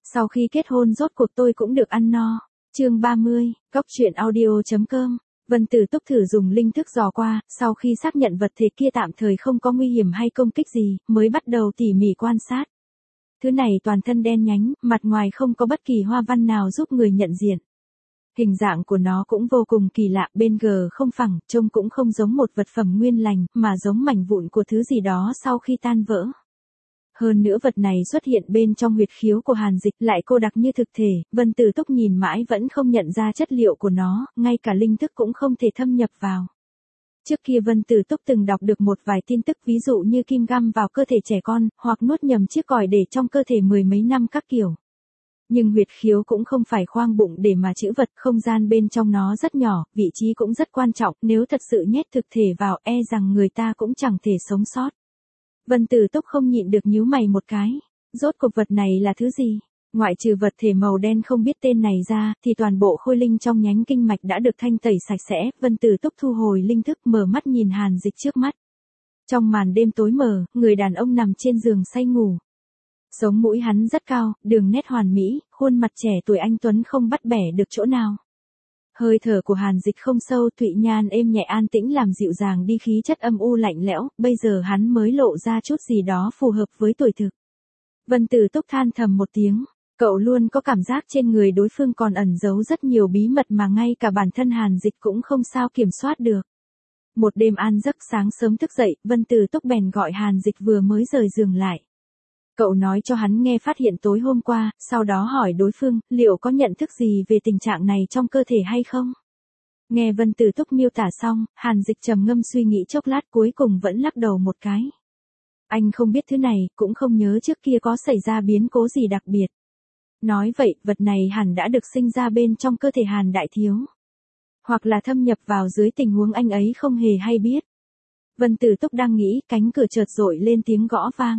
Sau khi kết hôn rốt cuộc tôi cũng được ăn no. Chương 30, Cóc truyện audio.com. Vân Tử Túc thử dùng linh thức dò qua, sau khi xác nhận vật thể kia tạm thời không có nguy hiểm hay công kích gì, mới bắt đầu tỉ mỉ quan sát. Thứ này toàn thân đen nhánh, mặt ngoài không có bất kỳ hoa văn nào giúp người nhận diện. Hình dạng của nó cũng vô cùng kỳ lạ, bên gờ không phẳng, trông cũng không giống một vật phẩm nguyên lành, mà giống mảnh vụn của thứ gì đó sau khi tan vỡ. Hơn nữa vật này xuất hiện bên trong huyệt khiếu của Hàn Dịch, lại cô đặc như thực thể, Vân Tử Túc nhìn mãi vẫn không nhận ra chất liệu của nó, ngay cả linh thức cũng không thể thâm nhập vào. Trước kia Vân Tử Túc từng đọc được một vài tin tức ví dụ như kim găm vào cơ thể trẻ con, hoặc nuốt nhầm chiếc còi để trong cơ thể mười mấy năm các kiểu. Nhưng huyệt khiếu cũng không phải khoang bụng để mà trữ vật, không gian bên trong nó rất nhỏ, vị trí cũng rất quan trọng, nếu thật sự nhét thực thể vào e rằng người ta cũng chẳng thể sống sót. Vân Tử Túc không nhịn được nhíu mày một cái, rốt cuộc vật này là thứ gì? Ngoại trừ vật thể màu đen không biết tên này ra, thì toàn bộ khôi linh trong nhánh kinh mạch đã được thanh tẩy sạch sẽ, Vân Tử Túc thu hồi linh thức mở mắt nhìn Hàn Dịch trước mắt. Trong màn đêm tối mờ, người đàn ông nằm trên giường say ngủ. Sống mũi hắn rất cao, đường nét hoàn mỹ, khuôn mặt trẻ tuổi anh tuấn không bắt bẻ được chỗ nào. Hơi thở của Hàn Dịch không sâu, Thụy Nhan êm nhẹ an tĩnh làm dịu dàng đi khí chất âm u lạnh lẽo, bây giờ hắn mới lộ ra chút gì đó phù hợp với tuổi thực. Vân Tử Túc than thầm một tiếng, cậu luôn có cảm giác trên người đối phương còn ẩn giấu rất nhiều bí mật mà ngay cả bản thân Hàn Dịch cũng không sao kiểm soát được. Một đêm an giấc sáng sớm thức dậy, Vân Tử Túc bèn gọi Hàn Dịch vừa mới rời giường lại. Cậu nói cho hắn nghe phát hiện tối hôm qua, sau đó hỏi đối phương, liệu có nhận thức gì về tình trạng này trong cơ thể hay không? Nghe Vân Tử Túc miêu tả xong, Hàn Dịch trầm ngâm suy nghĩ chốc lát cuối cùng vẫn lắc đầu một cái. Anh không biết thứ này, cũng không nhớ trước kia có xảy ra biến cố gì đặc biệt. Nói vậy, vật này hẳn đã được sinh ra bên trong cơ thể Hàn Đại Thiếu. Hoặc là thâm nhập vào dưới tình huống anh ấy không hề hay biết. Vân Tử Túc đang nghĩ, cánh cửa chợt rội lên tiếng gõ vang.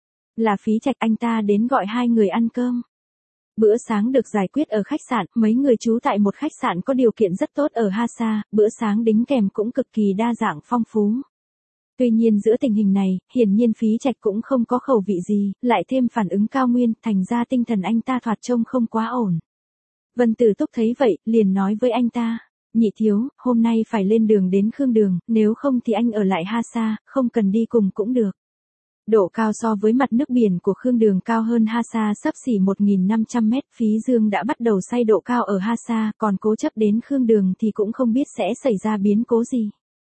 Là Phí Trạch, anh ta đến gọi hai người ăn cơm. Bữa sáng được giải quyết ở khách sạn, mấy người trú tại một khách sạn có điều kiện rất tốt ở Hasa, bữa sáng đính kèm cũng cực kỳ đa dạng phong phú. Tuy nhiên giữa tình hình này, hiển nhiên Phí Trạch cũng không có khẩu vị gì, lại thêm phản ứng cao nguyên, thành ra tinh thần anh ta thoạt trông không quá ổn. Vân Tử Túc thấy vậy, liền nói với anh ta, nhị thiếu, hôm nay phải lên đường đến Khương Đường, nếu không thì anh ở lại Hasa, không cần đi cùng cũng được. Độ cao so với mặt nước biển của Khương Đường cao hơn Hasa xấp xỉ 1.500 mét, Phí Dương đã bắt đầu say độ cao ở Hasa, còn cố chấp đến Khương Đường thì cũng không biết sẽ xảy ra biến cố gì.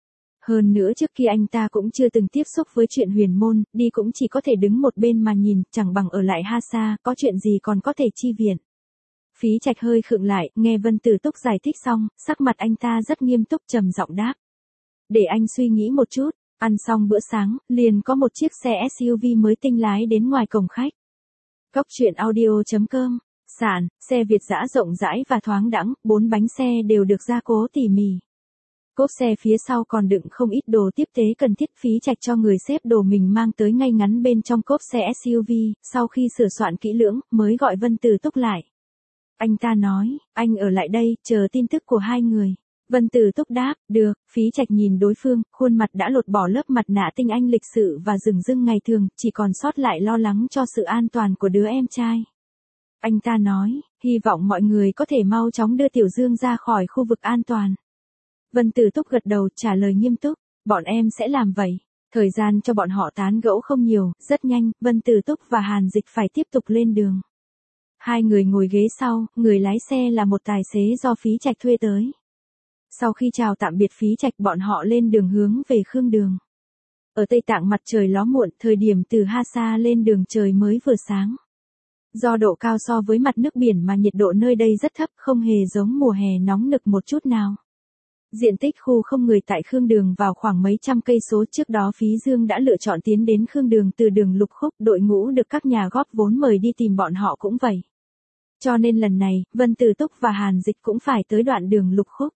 Hơn nữa trước kia anh ta cũng chưa từng tiếp xúc với chuyện huyền môn, đi cũng chỉ có thể đứng một bên mà nhìn, chẳng bằng ở lại Hasa, có chuyện gì còn có thể chi viện. Phí Trạch hơi khựng lại, nghe Vân Tử Túc giải thích xong, sắc mặt anh ta rất nghiêm túc trầm giọng đáp. Để anh suy nghĩ một chút. Ăn xong bữa sáng, liền có một chiếc xe SUV mới tinh lái đến ngoài cổng khách. Cóc truyện audio.com. Sàn, xe Việt dã rộng rãi và thoáng đãng, 4 bánh xe đều được gia cố tỉ mỉ. Cốp xe phía sau còn đựng không ít đồ tiếp tế cần thiết, Phí Trạch cho người xếp đồ mình mang tới ngay ngắn bên trong cốp xe SUV, sau khi sửa soạn kỹ lưỡng, mới gọi Vân Tử Túc lại. Anh ta nói, anh ở lại đây, chờ tin tức của hai người. Vân Tử Túc đáp, được, Phí Trạch nhìn đối phương, khuôn mặt đã lột bỏ lớp mặt nạ tinh anh lịch sự và rừng rưng ngày thường, chỉ còn sót lại lo lắng cho sự an toàn của đứa em trai. Anh ta nói, hy vọng mọi người có thể mau chóng đưa Tiểu Dương ra khỏi khu vực an toàn. Vân Tử Túc gật đầu trả lời nghiêm túc, bọn em sẽ làm vậy. Thời gian cho bọn họ tán gẫu không nhiều, rất nhanh, Vân Tử Túc và Hàn Dịch phải tiếp tục lên đường. Hai người ngồi ghế sau, người lái xe là một tài xế do Phí Trạch thuê tới. Sau khi chào tạm biệt Phí Trạch bọn họ lên đường hướng về Khương Đường. Ở Tây Tạng mặt trời ló muộn, thời điểm từ Hasa lên đường trời mới vừa sáng. Do độ cao so với mặt nước biển mà nhiệt độ nơi đây rất thấp, không hề giống mùa hè nóng nực một chút nào. Diện tích khu không người tại Khương Đường vào khoảng mấy trăm cây số, trước đó Phí Dương đã lựa chọn tiến đến Khương Đường từ đường Lục Khúc, đội ngũ được các nhà góp vốn mời đi tìm bọn họ cũng vậy. Cho nên lần này, Vân Tử Túc và Hàn Dịch cũng phải tới đoạn đường Lục Khúc.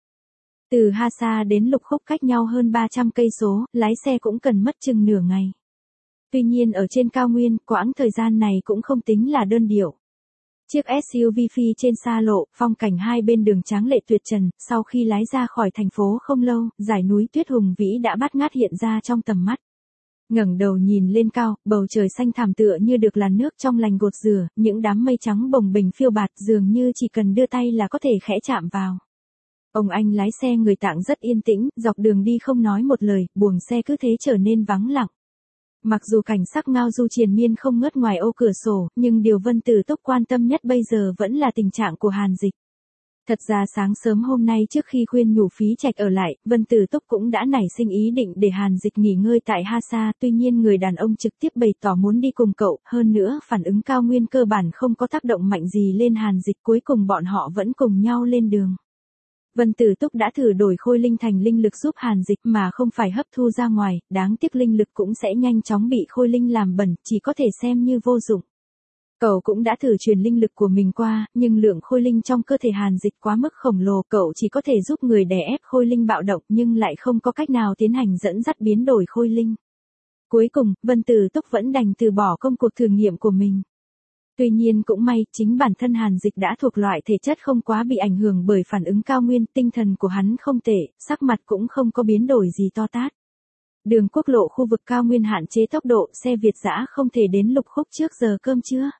Từ Hasa đến Lục Khúc cách nhau hơn 300 cây số, lái xe cũng cần mất chừng nửa ngày. Tuy nhiên ở trên cao nguyên, quãng thời gian này cũng không tính là đơn điệu. Chiếc SUV phi trên xa lộ, phong cảnh hai bên đường tráng lệ tuyệt trần, sau khi lái ra khỏi thành phố không lâu, dải núi tuyết hùng vĩ đã bát ngát hiện ra trong tầm mắt. Ngẩng đầu nhìn lên cao, bầu trời xanh thẳm tựa như được làn nước trong lành gột rửa, những đám mây trắng bồng bềnh phiêu bạt dường như chỉ cần đưa tay là có thể khẽ chạm vào. Ông anh lái xe người Tạng rất yên tĩnh, dọc đường đi không nói một lời, buồng xe cứ thế trở nên vắng lặng. Mặc dù cảnh sắc ngao du triền miên không ngớt ngoài ô cửa sổ, nhưng điều Vân Tử Túc quan tâm nhất bây giờ vẫn là tình trạng của Hàn Dịch. Thật ra sáng sớm hôm nay trước khi khuyên nhủ Phí Trạch ở lại, Vân Tử Túc cũng đã nảy sinh ý định để Hàn Dịch nghỉ ngơi tại Hasa, tuy nhiên người đàn ông trực tiếp bày tỏ muốn đi cùng cậu, hơn nữa phản ứng cao nguyên cơ bản không có tác động mạnh gì lên Hàn Dịch, cuối cùng bọn họ vẫn cùng nhau lên đường. Vân Tử Túc đã thử đổi khôi linh thành linh lực giúp Hàn Dịch mà không phải hấp thu ra ngoài, đáng tiếc linh lực cũng sẽ nhanh chóng bị khôi linh làm bẩn, chỉ có thể xem như vô dụng. Cậu cũng đã thử truyền linh lực của mình qua, nhưng lượng khôi linh trong cơ thể Hàn Dịch quá mức khổng lồ, cậu chỉ có thể giúp người đè ép khôi linh bạo động nhưng lại không có cách nào tiến hành dẫn dắt biến đổi khôi linh. Cuối cùng, Vân Tử Túc vẫn đành từ bỏ công cuộc thử nghiệm của mình. Tuy nhiên cũng may, chính bản thân Hàn Dịch đã thuộc loại thể chất không quá bị ảnh hưởng bởi phản ứng cao nguyên, tinh thần của hắn không tệ, sắc mặt cũng không có biến đổi gì to tát. Đường quốc lộ khu vực cao nguyên hạn chế tốc độ, xe Việt dã không thể đến Lục Khúc trước giờ cơm trưa.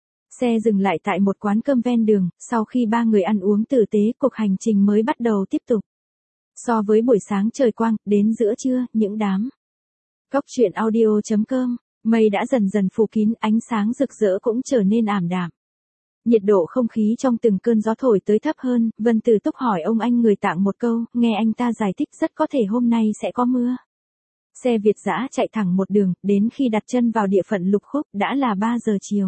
Xe dừng lại tại một quán cơm ven đường, sau khi ba người ăn uống tử tế, cuộc hành trình mới bắt đầu tiếp tục. So với buổi sáng trời quang, đến giữa trưa, những đám Cốc truyện audio.com, mây đã dần dần phủ kín, ánh sáng rực rỡ cũng trở nên ảm đạm. Nhiệt độ không khí trong từng cơn gió thổi tới thấp hơn, Vân Tử Túc hỏi ông anh người Tạng một câu, nghe anh ta giải thích rất có thể hôm nay sẽ có mưa. Xe Việt dã chạy thẳng một đường, đến khi đặt chân vào địa phận Lục Khúc, đã là 3 giờ chiều.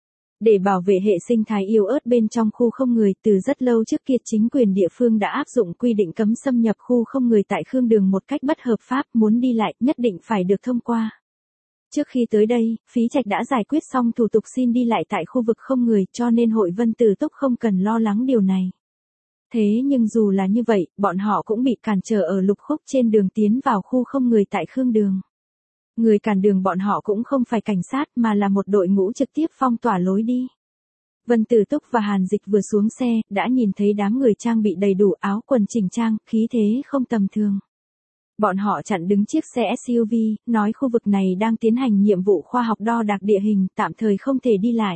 Để bảo vệ hệ sinh thái yếu ớt bên trong khu không người, từ rất lâu trước kia chính quyền địa phương đã áp dụng quy định cấm xâm nhập khu không người tại Khương Đường một cách bất hợp pháp, muốn đi lại nhất định phải được thông qua. Trước khi tới đây, Phí Trạch đã giải quyết xong thủ tục xin đi lại tại khu vực không người, cho nên hội Vân Tử Túc không cần lo lắng điều này. Thế nhưng dù là như vậy, bọn họ cũng bị cản trở ở Lục Khúc trên đường tiến vào khu không người tại Khương Đường. Người cản đường bọn họ cũng không phải cảnh sát mà là một đội ngũ trực tiếp phong tỏa lối đi. Vân Tử Túc và Hàn Dịch vừa xuống xe, đã nhìn thấy đám người trang bị đầy đủ áo quần chỉnh trang, khí thế không tầm thường. Bọn họ chặn đứng chiếc xe SUV, nói khu vực này đang tiến hành nhiệm vụ khoa học đo đạc địa hình, tạm thời không thể đi lại.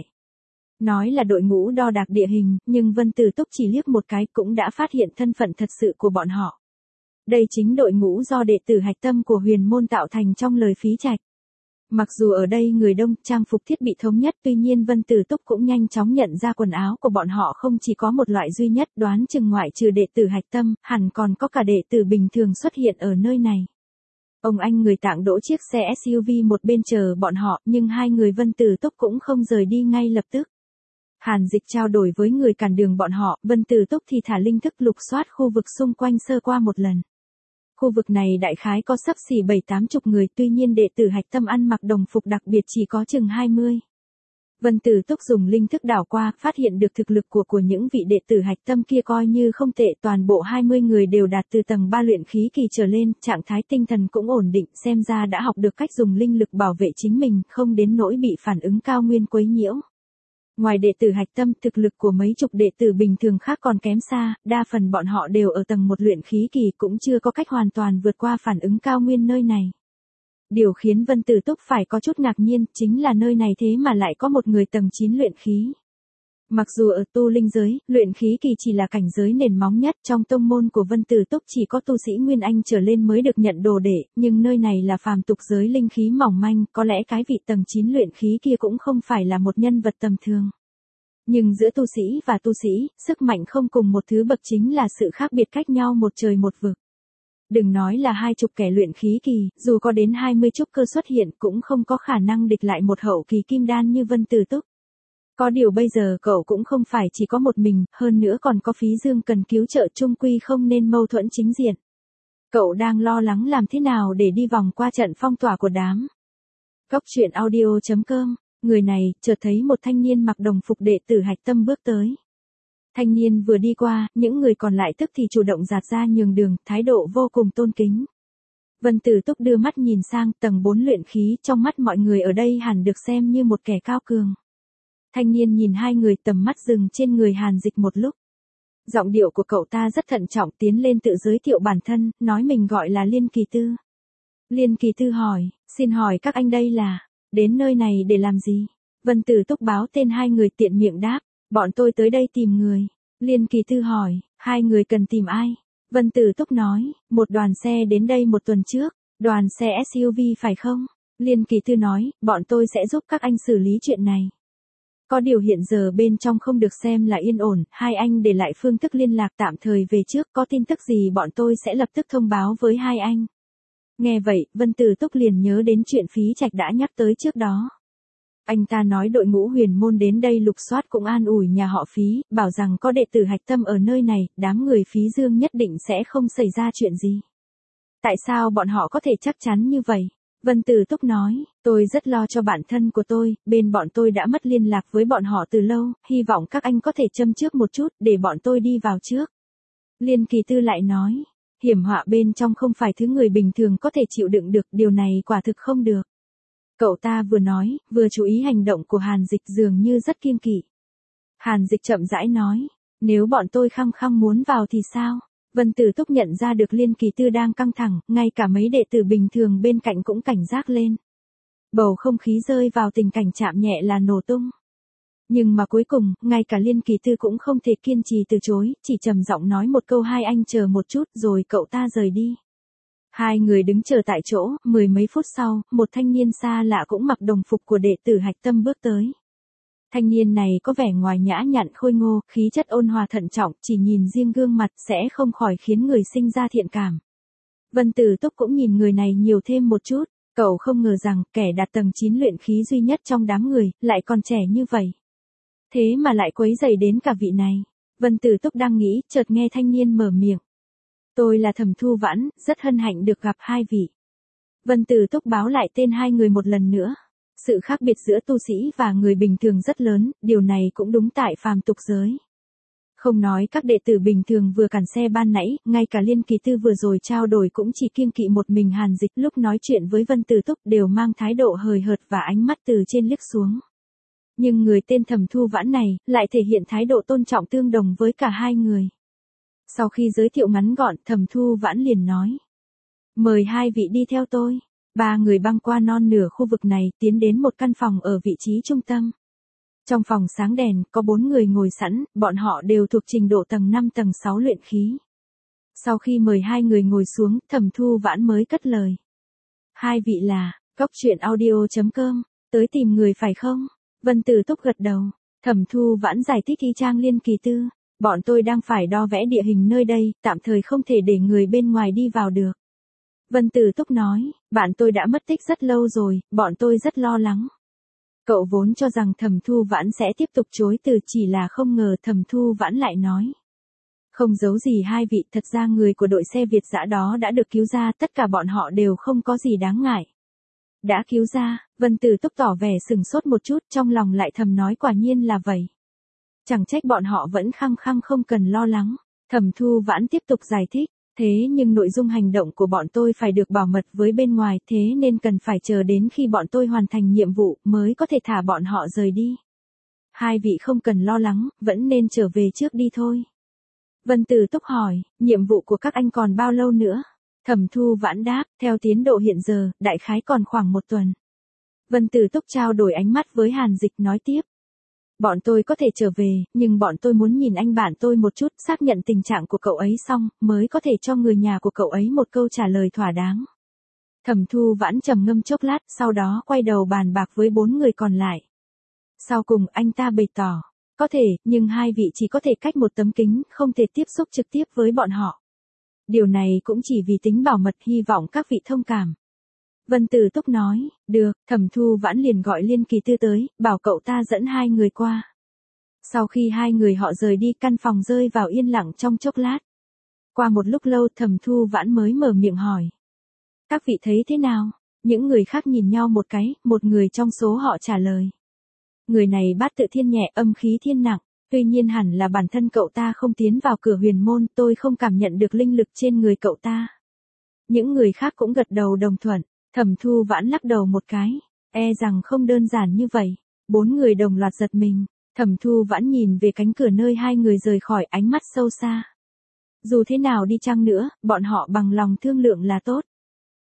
Nói là đội ngũ đo đạc địa hình, nhưng Vân Tử Túc chỉ liếc một cái cũng đã phát hiện thân phận thật sự của bọn họ. Đây chính đội ngũ do đệ tử hạch tâm của Huyền Môn tạo thành trong lời Phí Trạch. Mặc dù ở đây người đông, trang phục thiết bị thống nhất, tuy nhiên Vân Tử Túc cũng nhanh chóng nhận ra quần áo của bọn họ không chỉ có một loại duy nhất, đoán chừng ngoại trừ đệ tử hạch tâm, hẳn còn có cả đệ tử bình thường xuất hiện ở nơi này. Ông anh người Tạng đỗ chiếc xe SUV một bên chờ bọn họ, nhưng hai người Vân Tử Túc cũng không rời đi ngay lập tức. Hàn Dịch trao đổi với người cản đường bọn họ, Vân Tử Túc thì thả linh thức lục soát khu vực xung quanh sơ qua một lần. Khu vực này đại khái có xấp xỉ 7-80 người, tuy nhiên đệ tử hạch tâm ăn mặc đồng phục đặc biệt chỉ có chừng 20. Vân Tử Túc dùng linh thức đảo qua, phát hiện được thực lực của những vị đệ tử hạch tâm kia coi như không tệ, toàn bộ 20 người đều đạt từ tầng 3 luyện khí kỳ trở lên, trạng thái tinh thần cũng ổn định, xem ra đã học được cách dùng linh lực bảo vệ chính mình, không đến nỗi bị phản ứng cao nguyên quấy nhiễu. Ngoài đệ tử hạch tâm, thực lực của mấy chục đệ tử bình thường khác còn kém xa, đa phần bọn họ đều ở tầng 1 luyện khí kỳ, cũng chưa có cách hoàn toàn vượt qua phản ứng cao nguyên nơi này. Điều khiến Vân Tử Túc phải có chút ngạc nhiên, chính là nơi này thế mà lại có một người tầng 9 luyện khí. Mặc dù ở tu linh giới, luyện khí kỳ chỉ là cảnh giới nền móng nhất, trong tông môn của Vân Tử Túc chỉ có tu sĩ Nguyên Anh trở lên mới được nhận đồ đệ, nhưng nơi này là phàm tục giới linh khí mỏng manh, có lẽ cái vị tầng 9 luyện khí kia cũng không phải là một nhân vật tầm thường. Nhưng giữa tu sĩ và tu sĩ, sức mạnh không cùng một thứ bậc chính là sự khác biệt cách nhau một trời một vực. Đừng nói là 20 kẻ luyện khí kỳ, dù có đến 20 trúc cơ xuất hiện cũng không có khả năng địch lại một hậu kỳ kim đan như Vân Tử Túc. Có điều bây giờ cậu cũng không phải chỉ có một mình, hơn nữa còn có Phí Dương cần cứu trợ, chung quy không nên mâu thuẫn chính diện. Cậu đang lo lắng làm thế nào để đi vòng qua trận phong tỏa của đám Cốc truyện audio.com. Người này, chợt thấy một thanh niên mặc đồng phục đệ tử hạch tâm bước tới. Thanh niên vừa đi qua, những người còn lại tức thì chủ động dạt ra nhường đường, thái độ vô cùng tôn kính. Vân Tử Túc đưa mắt nhìn sang tầng 4 luyện khí, trong mắt mọi người ở đây hẳn được xem như một kẻ cao cường. Thanh niên nhìn hai người, tầm mắt dừng trên người Hàn Dịch một lúc. Giọng điệu của cậu ta rất thận trọng, tiến lên tự giới thiệu bản thân, nói mình gọi là Liên Kỳ Tư. Liên Kỳ Tư hỏi, xin hỏi các anh đây là, đến nơi này để làm gì? Vân Tử Túc báo tên hai người tiện miệng đáp, bọn tôi tới đây tìm người. Liên Kỳ Tư hỏi, hai người cần tìm ai? Vân Tử Túc nói, một đoàn xe đến đây một tuần trước, đoàn xe SUV phải không? Liên Kỳ Tư nói, bọn tôi sẽ giúp các anh xử lý chuyện này. Có điều hiện giờ bên trong không được xem là yên ổn, hai anh để lại phương thức liên lạc tạm thời về trước, có tin tức gì bọn tôi sẽ lập tức thông báo với hai anh. Nghe vậy, Vân Tử Túc liền nhớ đến chuyện Phí Trạch đã nhắc tới trước đó. Anh ta nói đội ngũ huyền môn đến đây lục soát cũng an ủi nhà họ Phí, bảo rằng có đệ tử hạch tâm ở nơi này, đám người Phí Dương nhất định sẽ không xảy ra chuyện gì. Tại sao bọn họ có thể chắc chắn như vậy? Vân Tử Túc nói, tôi rất lo cho bản thân của tôi, bên bọn tôi đã mất liên lạc với bọn họ từ lâu, hy vọng các anh có thể châm trước một chút để bọn tôi đi vào trước. Liên Kỳ Tư lại nói, hiểm họa bên trong không phải thứ người bình thường có thể chịu đựng được, điều này quả thực không được. Cậu ta vừa nói, vừa chú ý hành động của Hàn Dịch dường như rất kiêng kỵ. Hàn Dịch chậm rãi nói, nếu bọn tôi khăng khăng muốn vào thì sao? Vân Tử Túc nhận ra được Liên Kỳ Tư đang căng thẳng, ngay cả mấy đệ tử bình thường bên cạnh cũng cảnh giác lên. Bầu không khí rơi vào tình cảnh chạm nhẹ là nổ tung. Nhưng mà cuối cùng, ngay cả Liên Kỳ Tư cũng không thể kiên trì từ chối, chỉ trầm giọng nói một câu hai anh chờ một chút rồi cậu ta rời đi. Hai người đứng chờ tại chỗ, mười mấy phút sau, một thanh niên xa lạ cũng mặc đồng phục của đệ tử hạch tâm bước tới. Thanh niên này có vẻ ngoài nhã nhặn khôi ngô, khí chất ôn hòa thận trọng, chỉ nhìn riêng gương mặt sẽ không khỏi khiến người sinh ra thiện cảm. Vân Tử Túc cũng nhìn người này nhiều thêm một chút, cậu không ngờ rằng kẻ đạt tầng 9 luyện khí duy nhất trong đám người, lại còn trẻ như vậy. Thế mà lại quấy rầy đến cả vị này. Vân Tử Túc đang nghĩ, chợt nghe thanh niên mở miệng. Tôi là Thẩm Thu Vãn, rất hân hạnh được gặp hai vị. Vân Tử Túc báo lại tên hai người một lần nữa. Sự khác biệt giữa tu sĩ và người bình thường rất lớn, điều này cũng đúng tại phàm tục giới. Không nói các đệ tử bình thường vừa cản xe ban nãy, ngay cả Liên Kỳ Tư vừa rồi trao đổi cũng chỉ kiêng kỵ một mình Hàn Dịch, lúc nói chuyện với Vân Tử Túc đều mang thái độ hời hợt và ánh mắt từ trên liếc xuống. Nhưng người tên Thẩm Thu Vãn này, lại thể hiện thái độ tôn trọng tương đồng với cả hai người. Sau khi giới thiệu ngắn gọn, Thẩm Thu Vãn liền nói. Mời hai vị đi theo tôi. Ba người băng qua non nửa khu vực này, tiến đến một căn phòng ở vị trí trung tâm. Trong phòng sáng đèn, có 4 người ngồi sẵn, bọn họ đều thuộc trình độ tầng 5 tầng 6 luyện khí. Sau khi mời hai người ngồi xuống, Thẩm Thu Vãn mới cất lời. Hai vị là, coctruyện.audio.com, tới tìm người phải không? Vân Tử Túc gật đầu. Thẩm Thu Vãn giải thích y chang Liên Kỳ Tư. Bọn tôi đang phải đo vẽ địa hình nơi đây, tạm thời không thể để người bên ngoài đi vào được. Vân Tử Túc nói, bạn tôi đã mất tích rất lâu rồi, bọn tôi rất lo lắng. Cậu vốn cho rằng Thẩm Thu Vãn sẽ tiếp tục chối từ, chỉ là không ngờ Thẩm Thu Vãn lại nói. Không giấu gì hai vị, thật ra người của đội xe Việt dã đó đã được cứu ra, tất cả bọn họ đều không có gì đáng ngại. Đã cứu ra, Vân Tử Túc tỏ vẻ sừng sốt một chút, trong lòng lại thầm nói quả nhiên là vậy. Chẳng trách bọn họ vẫn khăng khăng không cần lo lắng. Thẩm Thu Vãn tiếp tục giải thích. Thế nhưng nội dung hành động của bọn tôi phải được bảo mật với bên ngoài, thế nên cần phải chờ đến khi bọn tôi hoàn thành nhiệm vụ mới có thể thả bọn họ rời đi. Hai vị không cần lo lắng, vẫn nên trở về trước đi thôi. Vân Tử Túc hỏi, nhiệm vụ của các anh còn bao lâu nữa? Thẩm Thu Vãn đáp, theo tiến độ hiện giờ, đại khái còn khoảng 1 tuần. Vân Tử Túc trao đổi ánh mắt với Hàn Dịch nói tiếp. Bọn tôi có thể trở về, nhưng bọn tôi muốn nhìn anh bạn tôi một chút, xác nhận tình trạng của cậu ấy xong, mới có thể cho người nhà của cậu ấy một câu trả lời thỏa đáng. Thẩm Thu Vãn trầm ngâm chốc lát, sau đó quay đầu bàn bạc với 4 người còn lại. Sau cùng anh ta bày tỏ, có thể, nhưng hai vị chỉ có thể cách một tấm kính, không thể tiếp xúc trực tiếp với bọn họ. Điều này cũng chỉ vì tính bảo mật, hy vọng các vị thông cảm. Vân Tử Túc nói, được, Thẩm Thu Vãn liền gọi Liên Kỳ Tư tới, bảo cậu ta dẫn hai người qua. Sau khi hai người họ rời đi, căn phòng rơi vào yên lặng trong chốc lát. Qua một lúc lâu, Thẩm Thu Vãn mới mở miệng hỏi. Các vị thấy thế nào? Những người khác nhìn nhau một cái, một người trong số họ trả lời. Người này bát tự thiên nhẹ, âm khí thiên nặng, tuy nhiên hẳn là bản thân cậu ta không tiến vào cửa huyền môn, tôi không cảm nhận được linh lực trên người cậu ta. Những người khác cũng gật đầu đồng thuận. Thẩm Thu Vãn lắc đầu một cái, e rằng không đơn giản như vậy. 4 người đồng loạt giật mình. Thẩm Thu Vãn nhìn về cánh cửa nơi hai người rời khỏi, ánh mắt sâu xa. Dù thế nào đi chăng nữa, bọn họ bằng lòng thương lượng là tốt.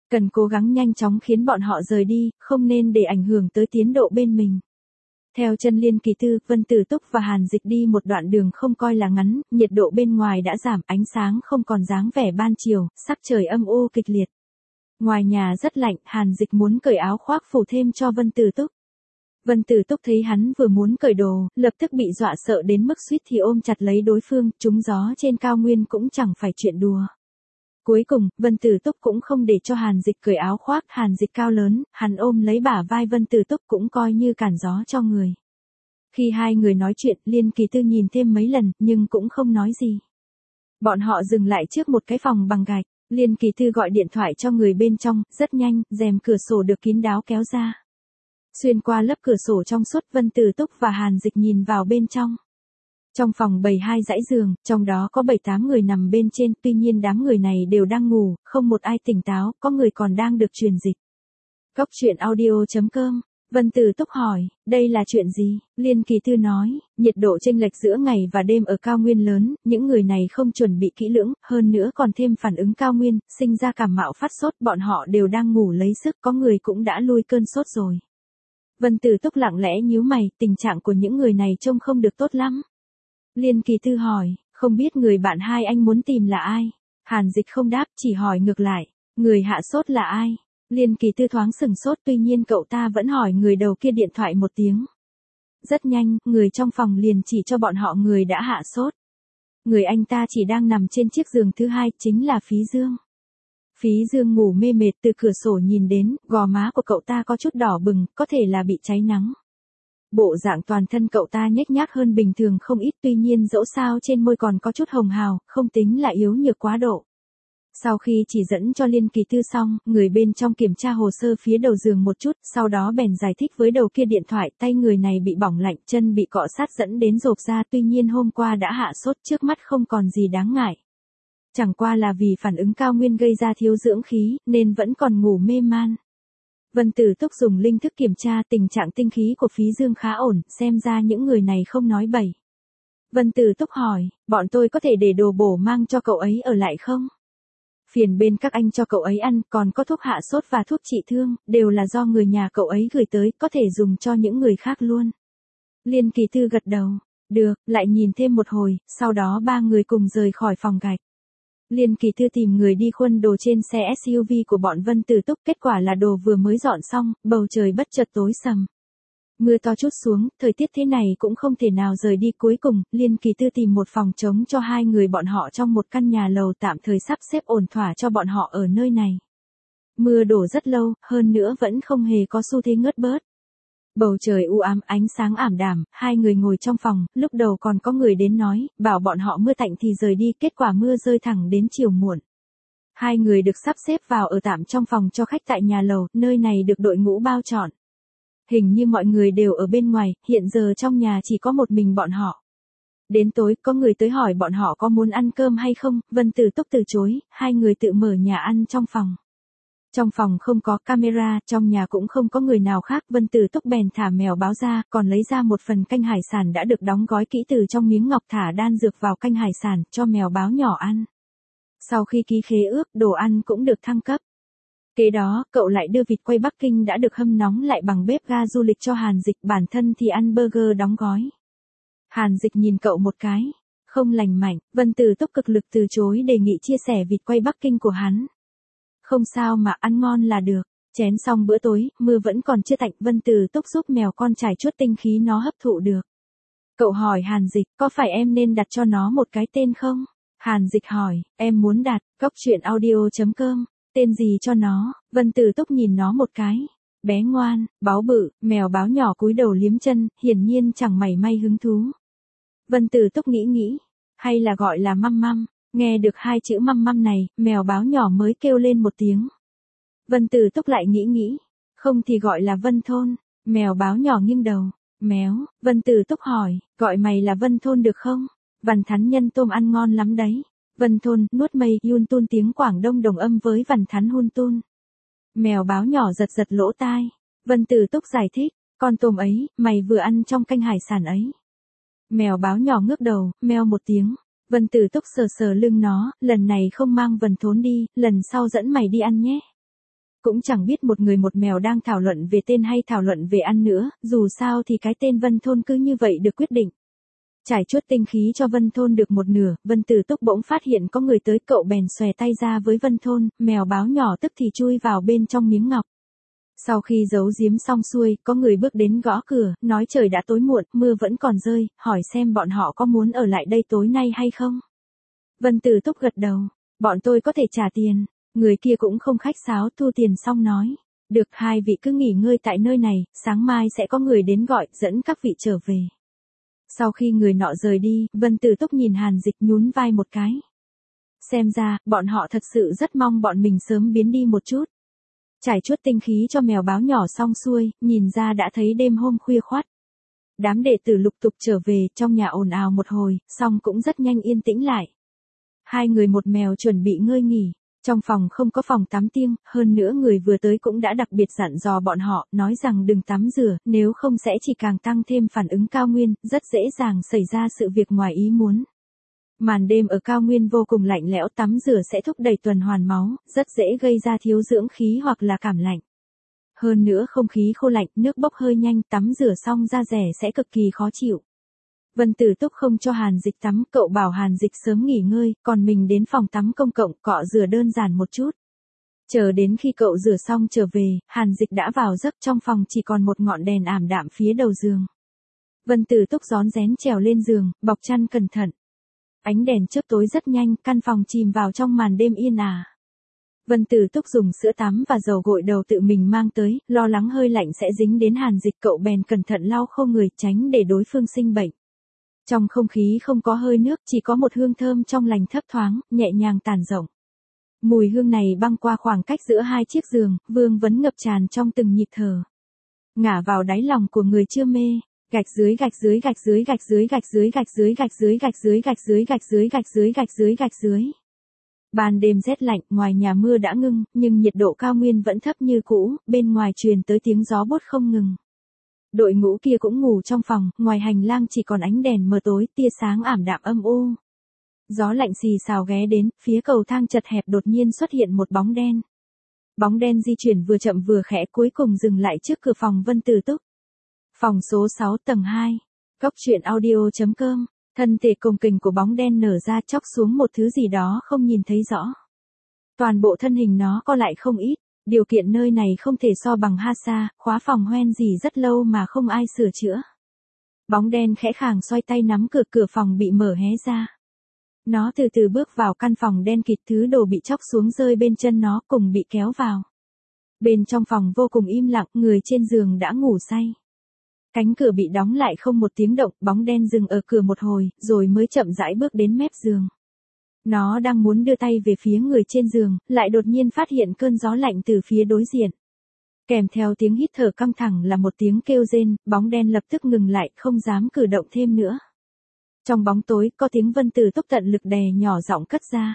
Cần cố gắng nhanh chóng khiến bọn họ rời đi, không nên để ảnh hưởng tới tiến độ bên mình. Theo chân Liên Kỳ Tư, Vân Tử Túc và Hàn Dịch đi một đoạn đường không coi là ngắn, nhiệt độ bên ngoài đã giảm, ánh sáng không còn dáng vẻ ban chiều, sắc trời âm u kịch liệt. Ngoài nhà rất lạnh, Hàn Dịch muốn cởi áo khoác phủ thêm cho Vân Tử Túc. Vân Tử Túc thấy hắn vừa muốn cởi đồ, lập tức bị dọa sợ đến mức suýt thì ôm chặt lấy đối phương, trúng gió trên cao nguyên cũng chẳng phải chuyện đùa. Cuối cùng, Vân Tử Túc cũng không để cho Hàn Dịch cởi áo khoác, Hàn Dịch cao lớn, hắn ôm lấy bả vai Vân Tử Túc cũng coi như cản gió cho người. Khi hai người nói chuyện, Liên Kỳ Tư nhìn thêm mấy lần, nhưng cũng không nói gì. Bọn họ dừng lại trước một cái phòng bằng gạch, Liên Kỳ Tư gọi điện thoại cho người bên trong, rất nhanh, rèm cửa sổ được kín đáo kéo ra. Xuyên qua lớp cửa sổ trong suốt, Vân Tử Túc và Hàn Dịch nhìn vào bên trong. Trong phòng bày hai dãy giường, trong đó có 7-8 người nằm bên trên, tuy nhiên đám người này đều đang ngủ, không một ai tỉnh táo, có người còn đang được truyền dịch. Góc truyện audio.com, Vân Tử Túc hỏi, đây là chuyện gì? Liên Kỳ Tư nói, nhiệt độ chênh lệch giữa ngày và đêm ở cao nguyên lớn, những người này không chuẩn bị kỹ lưỡng, hơn nữa còn thêm phản ứng cao nguyên, sinh ra cảm mạo phát sốt, bọn họ đều đang ngủ lấy sức, có người cũng đã lui cơn sốt rồi. Vân Tử Túc lặng lẽ nhíu mày, tình trạng của những người này trông không được tốt lắm. Liên Kỳ Tư hỏi, không biết người bạn hai anh muốn tìm là ai? Hàn Dịch không đáp, chỉ hỏi ngược lại, người hạ sốt là ai? Liên Kỳ Tư thoáng sừng sốt, tuy nhiên cậu ta vẫn hỏi người đầu kia điện thoại một tiếng. Rất nhanh, người trong phòng liền chỉ cho bọn họ người đã hạ sốt. Người anh ta chỉ đang nằm trên chiếc giường thứ hai, chính là Phí Dương. Phí Dương ngủ mê mệt, từ cửa sổ nhìn đến, gò má của cậu ta có chút đỏ bừng, có thể là bị cháy nắng. Bộ dạng toàn thân cậu ta nhếch nhác hơn bình thường không ít, tuy nhiên dẫu sao trên môi còn có chút hồng hào, không tính là yếu nhược quá độ. Sau khi chỉ dẫn cho Liên Kỳ Tư xong, người bên trong kiểm tra hồ sơ phía đầu giường một chút, sau đó bèn giải thích với đầu kia điện thoại, tay người này bị bỏng lạnh, chân bị cọ sát dẫn đến rộp ra, tuy nhiên hôm qua đã hạ sốt, trước mắt không còn gì đáng ngại. Chẳng qua là vì phản ứng cao nguyên gây ra thiếu dưỡng khí, nên vẫn còn ngủ mê man. Vân Tử Túc dùng linh thức kiểm tra, tình trạng tinh khí của Phí Dương khá ổn, xem ra những người này không nói bậy. Vân Tử Túc hỏi, bọn tôi có thể để đồ bổ mang cho cậu ấy ở lại không? Phiền bên các anh cho cậu ấy ăn, còn có thuốc hạ sốt và thuốc trị thương, đều là do người nhà cậu ấy gửi tới, có thể dùng cho những người khác luôn. Liên Kỳ Tư gật đầu, được, lại nhìn thêm một hồi, sau đó ba người cùng rời khỏi phòng gạch. Liên Kỳ Tư tìm người đi khuân đồ trên xe SUV của bọn Vân Tử Túc, kết quả là đồ vừa mới dọn xong, bầu trời bất chợt tối sầm. Mưa to trút xuống, thời tiết thế này cũng không thể nào rời đi, cuối cùng, Liên Kỳ Tư tìm một phòng trống cho hai người bọn họ trong một căn nhà lầu tạm thời sắp xếp ổn thỏa cho bọn họ ở nơi này. Mưa đổ rất lâu, hơn nữa vẫn không hề có xu thế ngớt bớt. Bầu trời u ám, ánh sáng ảm đạm, hai người ngồi trong phòng, lúc đầu còn có người đến nói, bảo bọn họ mưa tạnh thì rời đi, kết quả mưa rơi thẳng đến chiều muộn. Hai người được sắp xếp vào ở tạm trong phòng cho khách tại nhà lầu, nơi này được đội ngũ bao trọn. Hình như mọi người đều ở bên ngoài, hiện giờ trong nhà chỉ có một mình bọn họ. Đến tối, có người tới hỏi bọn họ có muốn ăn cơm hay không, Vân Tử Túc từ chối, hai người tự mở nhà ăn trong phòng. Trong phòng không có camera, trong nhà cũng không có người nào khác, Vân Tử Túc bèn thả mèo báo ra, còn lấy ra một phần canh hải sản đã được đóng gói kỹ từ trong miếng ngọc, thả đan dược vào canh hải sản, cho mèo báo nhỏ ăn. Sau khi ký khế ước, đồ ăn cũng được thăng cấp. Kế đó, cậu lại đưa vịt quay Bắc Kinh đã được hâm nóng lại bằng bếp ga du lịch cho Hàn Dịch, bản thân thì ăn burger đóng gói. Hàn Dịch nhìn cậu một cái, không lành mạnh, Vân Tử Túc cực lực từ chối đề nghị chia sẻ vịt quay Bắc Kinh của hắn. Không sao mà, ăn ngon là được. Chén xong bữa tối, mưa vẫn còn chưa tạnh, Vân Tử Túc giúp mèo con trải chuốt tinh khí nó hấp thụ được. Cậu hỏi Hàn Dịch, có phải em nên đặt cho nó một cái tên không? Hàn Dịch hỏi, em muốn đặt, góc truyện audio.com, tên gì cho nó? Vân Tử Túc nhìn nó một cái. Bé ngoan, báo bự, mèo báo nhỏ cúi đầu liếm chân, hiển nhiên chẳng mảy may hứng thú. Vân Tử Túc nghĩ, hay là gọi là măm măm. Nghe được hai chữ măm măm này, mèo báo nhỏ mới kêu lên một tiếng. Vân Tử Túc lại nghĩ, không thì gọi là Vân Thôn. Mèo báo nhỏ nghiêng đầu, méo, Vân Tử Túc hỏi, gọi mày là Vân Thôn được không? Vằn thắn nhân tôm ăn ngon lắm đấy. Vân Thôn, nuốt mây, yun tun tiếng Quảng Đông đồng âm với vằn thắn hun tun. Mèo báo nhỏ giật lỗ tai. Vân Tử Túc giải thích, con tôm ấy, mày vừa ăn trong canh hải sản ấy. Mèo báo nhỏ ngước đầu, meo một tiếng. Vân Tử Túc sờ lưng nó, lần này không mang Vân Thốn đi, lần sau dẫn mày đi ăn nhé. Cũng chẳng biết một người một mèo đang thảo luận về tên hay thảo luận về ăn nữa, dù sao thì cái tên Vân Thôn cứ như vậy được quyết định. Trải chuốt tinh khí cho Vân Thôn được một nửa, Vân Tử Túc bỗng phát hiện có người tới, cậu bèn xòe tay ra với Vân Thôn, mèo báo nhỏ tức thì chui vào bên trong miếng ngọc. Sau khi giấu giếm xong xuôi, có người bước đến gõ cửa, nói trời đã tối muộn, mưa vẫn còn rơi, hỏi xem bọn họ có muốn ở lại đây tối nay hay không. Vân Tử Túc gật đầu, bọn tôi có thể trả tiền. Người kia cũng không khách sáo, thu tiền xong nói. Được, hai vị cứ nghỉ ngơi tại nơi này, sáng mai sẽ có người đến gọi, dẫn các vị trở về. Sau khi người nọ rời đi, Vân Tử Túc nhìn Hàn Dịch nhún vai một cái. Xem ra, bọn họ thật sự rất mong bọn mình sớm biến đi một chút. Trải chuốt tinh khí cho mèo báo nhỏ xong xuôi, nhìn ra đã thấy đêm hôm khuya khoắt. Đám đệ tử lục tục trở về, trong nhà ồn ào một hồi, xong cũng rất nhanh yên tĩnh lại. Hai người một mèo chuẩn bị ngơi nghỉ. Trong phòng không có phòng tắm riêng, hơn nữa người vừa tới cũng đã đặc biệt dặn dò bọn họ, nói rằng đừng tắm rửa, nếu không sẽ chỉ càng tăng thêm phản ứng cao nguyên, rất dễ dàng xảy ra sự việc ngoài ý muốn. Màn đêm ở cao nguyên vô cùng lạnh lẽo, tắm rửa sẽ thúc đẩy tuần hoàn máu, rất dễ gây ra thiếu dưỡng khí hoặc là cảm lạnh. Hơn nữa không khí khô lạnh, nước bốc hơi nhanh, tắm rửa xong da rẻ sẽ cực kỳ khó chịu. Vân Tử Túc không cho Hàn Dịch tắm, cậu bảo Hàn Dịch sớm nghỉ ngơi, còn mình đến phòng tắm công cộng cọ rửa đơn giản một chút. Chờ đến khi cậu rửa xong trở về, Hàn Dịch đã vào giấc, trong phòng chỉ còn một ngọn đèn ảm đạm phía đầu giường. Vân Tử Túc rón rén trèo lên giường, bọc chăn cẩn thận. Ánh đèn chớp tối rất nhanh, căn phòng chìm vào trong màn đêm yên ả. Vân Tử Túc dùng sữa tắm và dầu gội đầu tự mình mang tới, lo lắng hơi lạnh sẽ dính đến Hàn Dịch, cậu bèn cẩn thận lau khô người, tránh để đối phương sinh bệnh. Trong không khí không có hơi nước, chỉ có một hương thơm trong lành thấp thoáng, nhẹ nhàng tản rộng. Mùi hương này băng qua khoảng cách giữa hai chiếc giường, vương vấn ngập tràn trong từng nhịp thở. Ngả vào đáy lòng của người chưa mê, gạch dưới gạch dưới gạch dưới gạch dưới gạch dưới gạch dưới gạch dưới gạch dưới gạch dưới gạch dưới gạch dưới gạch dưới gạch dưới. Ban đêm rét lạnh, ngoài nhà mưa đã ngưng, nhưng nhiệt độ cao nguyên vẫn thấp như cũ, bên ngoài truyền tới tiếng gió bút không ngừng. Đội ngũ kia cũng ngủ trong phòng, ngoài hành lang chỉ còn ánh đèn mờ tối, tia sáng ảm đạm âm u. Gió lạnh xì xào ghé đến, phía cầu thang chật hẹp đột nhiên xuất hiện một bóng đen. Bóng đen di chuyển vừa chậm vừa khẽ, cuối cùng dừng lại trước cửa phòng Vân Tử Túc. Phòng số 6 tầng 2. Góc truyện audio.com. Thân thể cồng kềnh của bóng đen nở ra, chóc xuống một thứ gì đó không nhìn thấy rõ. Toàn bộ thân hình nó co lại không ít. Điều kiện nơi này không thể so bằng Hasa, khóa phòng hoen gì rất lâu mà không ai sửa chữa. Bóng đen khẽ khàng xoay tay nắm cửa, cửa phòng bị mở hé ra. Nó từ từ bước vào căn phòng đen kịt, thứ đồ bị chóc xuống rơi bên chân nó cùng bị kéo vào. Bên trong phòng vô cùng im lặng, người trên giường đã ngủ say. Cánh cửa bị đóng lại không một tiếng động, bóng đen dừng ở cửa một hồi, rồi mới chậm rãi bước đến mép giường. Nó đang muốn đưa tay về phía người trên giường, lại đột nhiên phát hiện cơn gió lạnh từ phía đối diện. Kèm theo tiếng hít thở căng thẳng là một tiếng kêu rên, bóng đen lập tức ngừng lại, không dám cử động thêm nữa. Trong bóng tối, có tiếng Vân Tử Túc tận lực đè nhỏ giọng cất ra.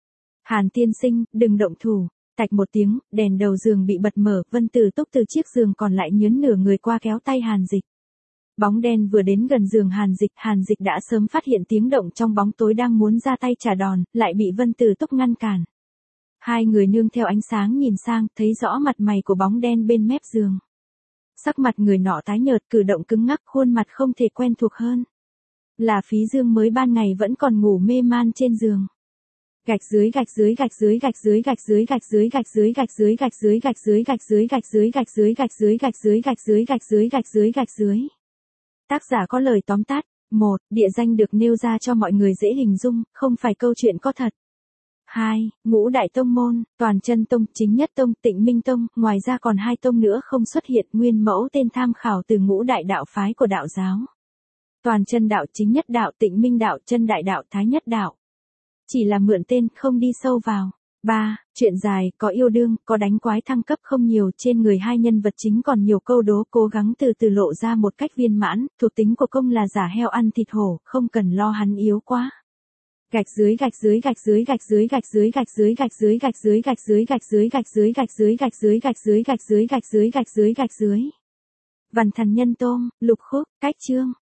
Hàn tiên sinh, đừng động thủ. Tạch một tiếng, đèn đầu giường bị bật mở, Vân Tử Túc từ chiếc giường còn lại nhớn nửa người qua kéo tay Hàn Dịch. Bóng đen vừa đến gần giường Hàn Dịch đã sớm phát hiện tiếng động trong bóng tối, đang muốn ra tay trả đòn, lại bị Vân Tử Túc ngăn cản. Hai người nương theo ánh sáng nhìn sang, thấy rõ mặt mày của bóng đen bên mép giường. Sắc mặt người nọ tái nhợt, cử động cứng ngắc, khuôn mặt không thể quen thuộc hơn. Là Phí Dương mới ban ngày vẫn còn ngủ mê man trên giường. Gạch dưới gạch dưới gạch dưới gạch dưới gạch dưới gạch dưới gạch dưới gạch dưới gạch dưới gạch dưới gạch dưới gạch dưới gạch dưới gạch dưới gạch dưới gạch dưới gạch dưới gạch dưới gạch dưới. Tác giả có lời tóm tắt. 1. Địa danh được nêu ra cho mọi người dễ hình dung, không phải câu chuyện có thật. 2. Ngũ đại tông môn, Toàn Chân Tông, Chính Nhất Tông, Tịnh Minh Tông, ngoài ra còn 2 tông nữa không xuất hiện, nguyên mẫu tên tham khảo từ ngũ đại đạo phái của đạo giáo. Toàn Chân đạo, Chính Nhất đạo, Tịnh Minh đạo, Chân Đại đạo, Thái Nhất đạo. Chỉ là mượn tên, không đi sâu vào. 3. Chuyện dài, có yêu đương, có đánh quái thăng cấp không nhiều, trên người hai nhân vật chính còn nhiều câu đố, cố gắng từ từ lộ ra một cách viên mãn, thuộc tính của công là giả heo ăn thịt hổ, không cần lo hắn yếu quá. Gạch dưới gạch dưới gạch dưới gạch dưới gạch dưới gạch dưới gạch dưới gạch dưới gạch dưới gạch dưới gạch dưới gạch dưới gạch dưới gạch dưới gạch dưới gạch dưới gạch dưới gạch dưới. Văn Thần Nhân Tông, Lục Khúc, Cách Chương.